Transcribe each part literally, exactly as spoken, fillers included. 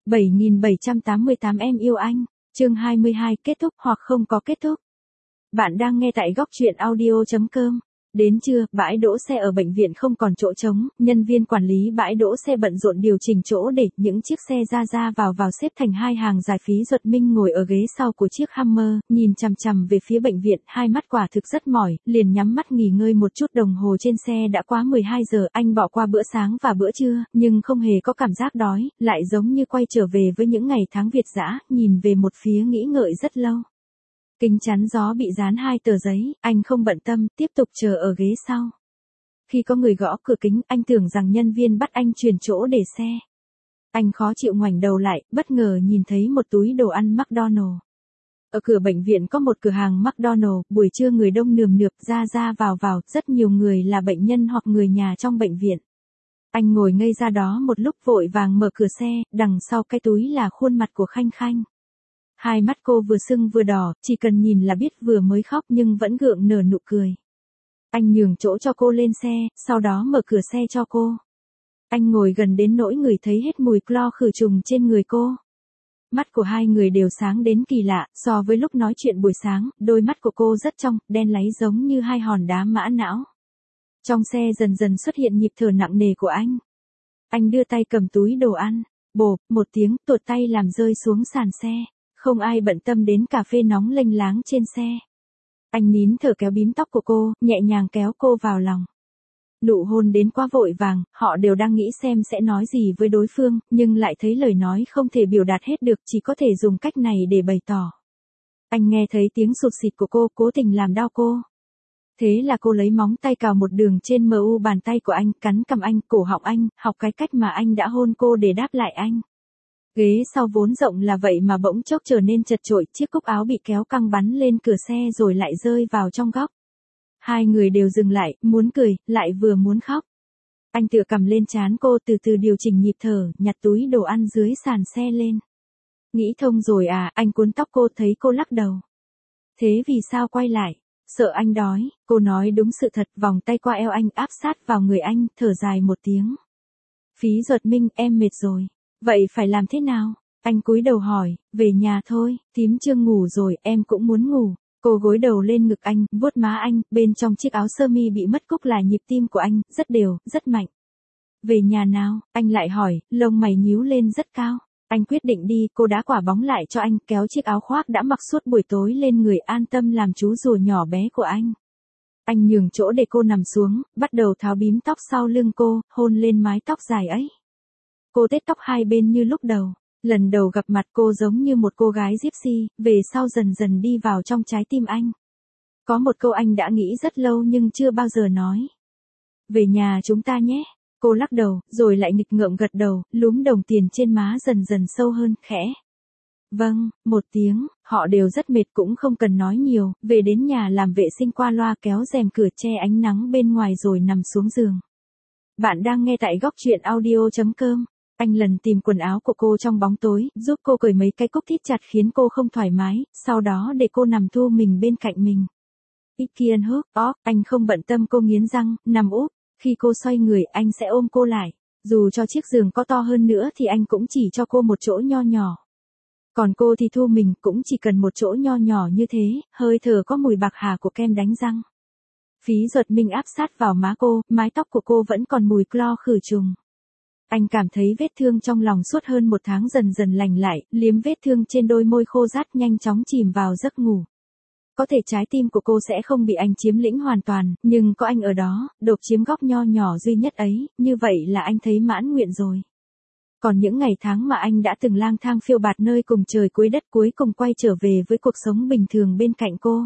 bảy nghìn bảy trăm tám mươi tám em yêu anh, chương hai mươi hai kết thúc hoặc không có kết thúc. Bạn đang nghe tại góc truyện audio chấm com. Đến trưa, bãi đỗ xe ở bệnh viện không còn chỗ trống, nhân viên quản lý bãi đỗ xe bận rộn điều chỉnh chỗ để những chiếc xe ra ra vào vào xếp thành hai hàng dài. Phí Duật Minh ngồi ở ghế sau của chiếc Hummer, nhìn chằm chằm về phía bệnh viện, hai mắt quả thực rất mỏi, liền nhắm mắt nghỉ ngơi một chút. Đồng hồ trên xe đã quá mười hai giờ, anh bỏ qua bữa sáng và bữa trưa, nhưng không hề có cảm giác đói, lại giống như quay trở về với những ngày tháng Việt dã, nhìn về một phía nghĩ ngợi rất lâu. Kính chắn gió bị dán hai tờ giấy, anh không bận tâm, tiếp tục chờ ở ghế sau. Khi có người gõ cửa kính, anh tưởng rằng nhân viên bắt anh chuyển chỗ để xe. Anh khó chịu ngoảnh đầu lại, bất ngờ nhìn thấy một túi đồ ăn McDonald's. Ở cửa bệnh viện có một cửa hàng McDonald's, buổi trưa người đông nườm nượp, ra ra vào vào, rất nhiều người là bệnh nhân hoặc người nhà trong bệnh viện. Anh ngồi ngây ra đó một lúc, vội vàng mở cửa xe, đằng sau cái túi là khuôn mặt của Khanh Khanh. Hai mắt cô vừa sưng vừa đỏ, chỉ cần nhìn là biết vừa mới khóc nhưng vẫn gượng nở nụ cười. Anh nhường chỗ cho cô lên xe, sau đó mở cửa xe cho cô. Anh ngồi gần đến nỗi người thấy hết mùi clo khử trùng trên người cô. Mắt của hai người đều sáng đến kỳ lạ, so với lúc nói chuyện buổi sáng, đôi mắt của cô rất trong, đen láy giống như hai hòn đá mã não. Trong xe dần dần xuất hiện nhịp thở nặng nề của anh. Anh đưa tay cầm túi đồ ăn, bộp, một tiếng, tuột tay làm rơi xuống sàn xe. Không ai bận tâm đến cà phê nóng lênh láng trên xe. Anh nín thở kéo bím tóc của cô, nhẹ nhàng kéo cô vào lòng. Nụ hôn đến quá vội vàng, họ đều đang nghĩ xem sẽ nói gì với đối phương, nhưng lại thấy lời nói không thể biểu đạt hết được, chỉ có thể dùng cách này để bày tỏ. Anh nghe thấy tiếng sụt xịt của cô, cố tình làm đau cô. Thế là cô lấy móng tay cào một đường trên mu bàn tay của anh, cắn cằm anh, cổ họng anh, học cái cách mà anh đã hôn cô để đáp lại anh. Ghế sau vốn rộng là vậy mà bỗng chốc trở nên chật chội, chiếc cúc áo bị kéo căng bắn lên cửa xe rồi lại rơi vào trong góc. Hai người đều dừng lại, muốn cười, lại vừa muốn khóc. Anh tựa cầm lên trán cô, từ từ điều chỉnh nhịp thở, nhặt túi đồ ăn dưới sàn xe lên. Nghĩ thông rồi à, anh cuốn tóc cô, thấy cô lắc đầu. Thế vì sao quay lại? Sợ anh đói, cô nói đúng sự thật, vòng tay qua eo anh, áp sát vào người anh, thở dài một tiếng. Phí Duật Minh, em mệt rồi. Vậy phải làm thế nào? Anh cúi đầu hỏi, về nhà thôi, thím Trương ngủ rồi, em cũng muốn ngủ. Cô gối đầu lên ngực anh, vuốt má anh, bên trong chiếc áo sơ mi bị mất cúc là nhịp tim của anh, rất đều, rất mạnh. Về nhà nào? Anh lại hỏi, lông mày nhíu lên rất cao. Anh quyết định đi, cô đá quả bóng lại cho anh, kéo chiếc áo khoác đã mặc suốt buổi tối lên người, an tâm làm chú rùa nhỏ bé của anh. Anh nhường chỗ để cô nằm xuống, bắt đầu tháo bím tóc sau lưng cô, hôn lên mái tóc dài ấy. Cô tết tóc hai bên như lúc đầu. Lần đầu gặp mặt cô giống như một cô gái gypsy, về sau dần dần đi vào trong trái tim anh. Có một câu anh đã nghĩ rất lâu nhưng chưa bao giờ nói. Về nhà chúng ta nhé. Cô lắc đầu, rồi lại nghịch ngợm gật đầu, lúm đồng tiền trên má dần dần sâu hơn, khẽ. Vâng, một tiếng, họ đều rất mệt cũng không cần nói nhiều, về đến nhà làm vệ sinh qua loa, kéo rèm cửa che ánh nắng bên ngoài rồi nằm xuống giường. Bạn đang nghe tại góc truyện audio chấm com. Anh lần tìm quần áo của cô trong bóng tối, giúp cô cởi mấy cái cúc thít chặt khiến cô không thoải mái, sau đó để cô nằm thu mình bên cạnh mình. Ikian hook, ó, anh không bận tâm cô nghiến răng, nằm úp, khi cô xoay người anh sẽ ôm cô lại, dù cho chiếc giường có to hơn nữa thì anh cũng chỉ cho cô một chỗ nho nhỏ. Còn cô thì thu mình cũng chỉ cần một chỗ nho nhỏ như thế, hơi thở có mùi bạc hà của kem đánh răng. Phí Duật Minh áp sát vào má cô, mái tóc của cô vẫn còn mùi clo khử trùng. Anh cảm thấy vết thương trong lòng suốt hơn một tháng dần dần lành lại, liếm vết thương trên đôi môi khô rát, nhanh chóng chìm vào giấc ngủ. Có thể trái tim của cô sẽ không bị anh chiếm lĩnh hoàn toàn, nhưng có anh ở đó, độc chiếm góc nho nhỏ duy nhất ấy, như vậy là anh thấy mãn nguyện rồi. Còn những ngày tháng mà anh đã từng lang thang phiêu bạt nơi cùng trời cuối đất cuối cùng quay trở về với cuộc sống bình thường bên cạnh cô.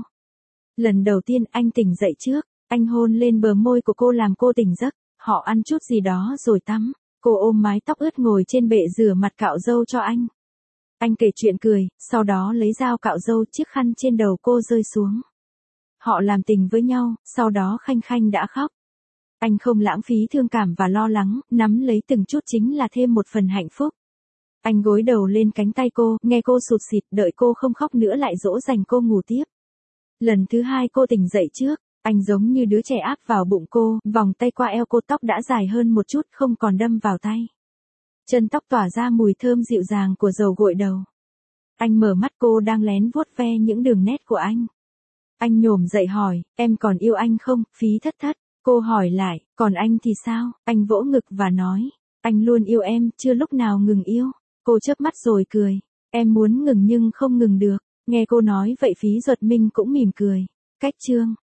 Lần đầu tiên anh tỉnh dậy trước, anh hôn lên bờ môi của cô làm cô tỉnh giấc, họ ăn chút gì đó rồi tắm. Cô ôm mái tóc ướt ngồi trên bệ rửa mặt cạo râu cho anh. Anh kể chuyện cười, sau đó lấy dao cạo râu, chiếc khăn trên đầu cô rơi xuống. Họ làm tình với nhau, sau đó Khanh Khanh đã khóc. Anh không lãng phí thương cảm và lo lắng, nắm lấy từng chút chính là thêm một phần hạnh phúc. Anh gối đầu lên cánh tay cô, nghe cô sụt sịt, đợi cô không khóc nữa lại dỗ dành cô ngủ tiếp. Lần thứ hai cô tỉnh dậy trước. Anh giống như đứa trẻ áp vào bụng cô, vòng tay qua eo cô, tóc đã dài hơn một chút, không còn đâm vào tay. chân tóc tỏa ra mùi thơm dịu dàng của dầu gội đầu. Anh mở mắt, cô đang lén vuốt ve những đường nét của anh. Anh nhổm dậy hỏi, em còn yêu anh không? Phí thất thất. Cô hỏi lại, còn anh thì sao? Anh vỗ ngực và nói, anh luôn yêu em, chưa lúc nào ngừng yêu. Cô chớp mắt rồi cười, em muốn ngừng nhưng không ngừng được. Nghe cô nói vậy Phí Duật Minh cũng mỉm cười. Cách chương